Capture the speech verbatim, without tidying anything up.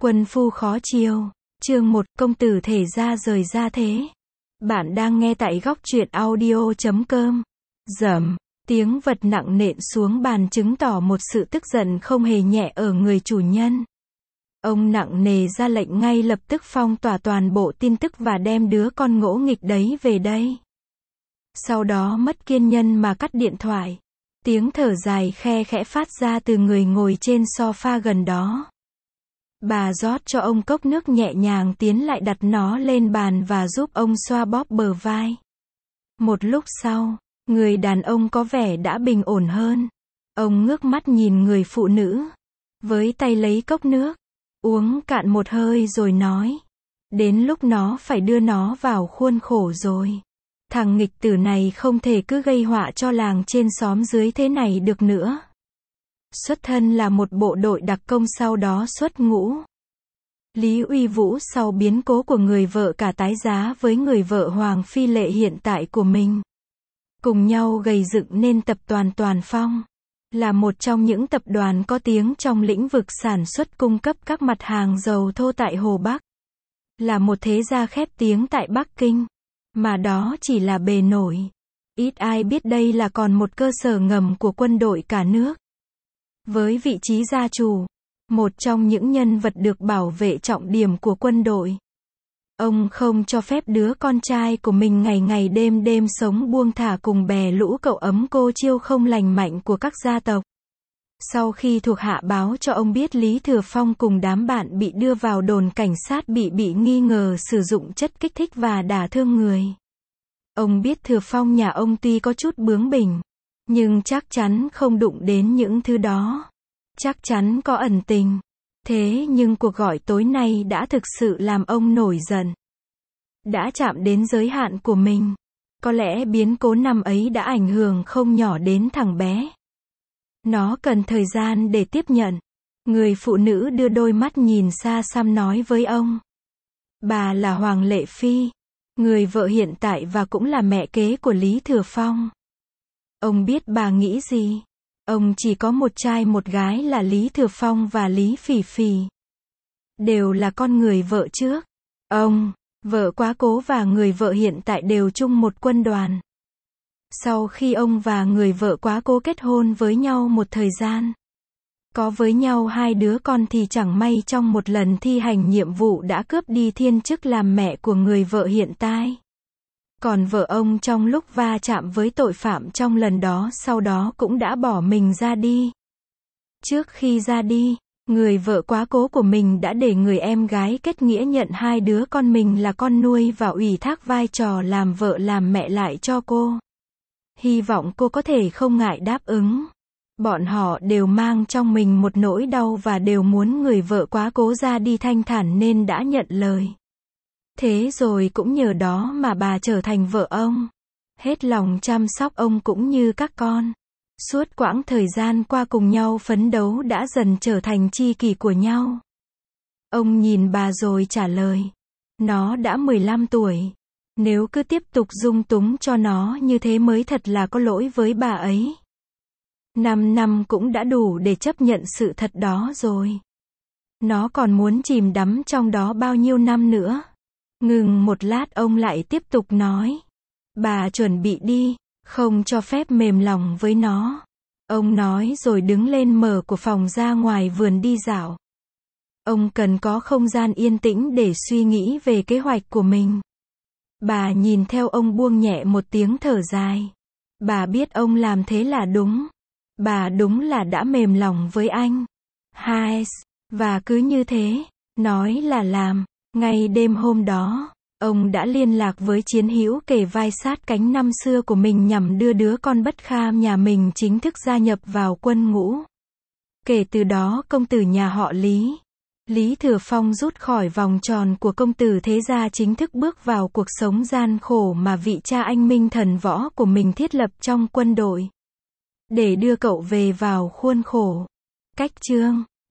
Quân phu khó chiêu. Chương một, công tử thể ra rời ra thế. Bạn đang nghe tại góc truyện audio chấm com. Rầm, tiếng vật nặng nện xuống bàn chứng tỏ một sự tức giận không hề nhẹ ở người chủ nhân. Ông nặng nề ra lệnh ngay lập tức phong tỏa toàn bộ tin tức và đem đứa con ngỗ nghịch đấy về đây. Sau đó mất kiên nhẫn mà cắt điện thoại. Tiếng thở dài khe khẽ phát ra từ người ngồi trên sofa gần đó. Bà rót cho ông cốc nước nhẹ nhàng tiến lại đặt nó lên bàn và giúp ông xoa bóp bờ vai. Một lúc sau, người đàn ông có vẻ đã bình ổn hơn. Ông ngước mắt nhìn người phụ nữ, với tay lấy cốc nước, uống cạn một hơi rồi nói. Đến lúc nó phải đưa nó vào khuôn khổ rồi. Thằng nghịch tử này không thể cứ gây họa cho làng trên xóm dưới thế này được nữa. Xuất thân là một bộ đội đặc công sau đó xuất ngũ. Lý Uy Vũ sau biến cố của người vợ cả tái giá với người vợ Hoàng Phi Lệ hiện tại của mình. Cùng nhau gầy dựng nên tập đoàn Toàn Phong. Là một trong những tập đoàn có tiếng trong lĩnh vực sản xuất cung cấp các mặt hàng dầu thô tại Hồ Bắc. Là một thế gia khét tiếng tại Bắc Kinh. Mà đó chỉ là bề nổi. Ít ai biết đây là còn một cơ sở ngầm của quân đội cả nước. Với vị trí gia chủ, một trong những nhân vật được bảo vệ trọng điểm của quân đội. Ông không cho phép đứa con trai của mình ngày ngày đêm đêm sống buông thả cùng bè lũ cậu ấm cô chiêu không lành mạnh của các gia tộc. Sau khi thuộc hạ báo cho ông biết Lý Thừa Phong cùng đám bạn bị đưa vào đồn cảnh sát bị bị nghi ngờ sử dụng chất kích thích và đả thương người. Ông biết Thừa Phong nhà ông tuy có chút bướng bỉnh, nhưng chắc chắn không đụng đến những thứ đó. Chắc chắn có ẩn tình. Thế nhưng cuộc gọi tối nay đã thực sự làm ông nổi giận. Đã chạm đến giới hạn của mình. Có lẽ biến cố năm ấy đã ảnh hưởng không nhỏ đến thằng bé. Nó cần thời gian để tiếp nhận. Người phụ nữ đưa đôi mắt nhìn xa xăm nói với ông. Bà là Hoàng Lệ Phi, người vợ hiện tại và cũng là mẹ kế của Lý Thừa Phong. Ông biết bà nghĩ gì? Ông chỉ có một trai một gái là Lý Thừa Phong và Lý Phỉ Phỉ. Đều là con người vợ trước. Ông, vợ quá cố và người vợ hiện tại đều chung một quân đoàn. Sau khi ông và người vợ quá cố kết hôn với nhau một thời gian, có với nhau hai đứa con thì chẳng may trong một lần thi hành nhiệm vụ đã cướp đi thiên chức làm mẹ của người vợ hiện tại. Còn vợ ông trong lúc va chạm với tội phạm trong lần đó sau đó cũng đã bỏ mình ra đi. Trước khi ra đi, người vợ quá cố của mình đã để người em gái kết nghĩa nhận hai đứa con mình là con nuôi và ủy thác vai trò làm vợ làm mẹ lại cho cô. Hy vọng cô có thể không ngại đáp ứng. Bọn họ đều mang trong mình một nỗi đau và đều muốn người vợ quá cố ra đi thanh thản nên đã nhận lời. Thế rồi cũng nhờ đó mà bà trở thành vợ ông. Hết lòng chăm sóc ông cũng như các con. Suốt quãng thời gian qua cùng nhau phấn đấu đã dần trở thành tri kỷ của nhau. Ông nhìn bà rồi trả lời. Nó đã mười lăm tuổi. Nếu cứ tiếp tục dung túng cho nó như thế mới thật là có lỗi với bà ấy. Năm năm cũng đã đủ để chấp nhận sự thật đó rồi. Nó còn muốn chìm đắm trong đó bao nhiêu năm nữa. Ngừng một lát ông lại tiếp tục nói. Bà chuẩn bị đi, không cho phép mềm lòng với nó. Ông nói rồi đứng lên mở của phòng ra ngoài vườn đi dạo. Ông cần có không gian yên tĩnh để suy nghĩ về kế hoạch của mình. Bà nhìn theo ông buông nhẹ một tiếng thở dài. Bà biết ông làm thế là đúng. Bà đúng là đã mềm lòng với anh. Hai, và cứ như thế, nói là làm. Ngay đêm hôm đó, ông đã liên lạc với chiến hữu kề vai sát cánh năm xưa của mình nhằm đưa đứa con bất kham nhà mình chính thức gia nhập vào quân ngũ. Kể từ đó công tử nhà họ Lý, Lý Thừa Phong rút khỏi vòng tròn của công tử thế gia chính thức bước vào cuộc sống gian khổ mà vị cha anh minh thần võ của mình thiết lập trong quân đội. Để đưa cậu về vào khuôn khổ. Cách chương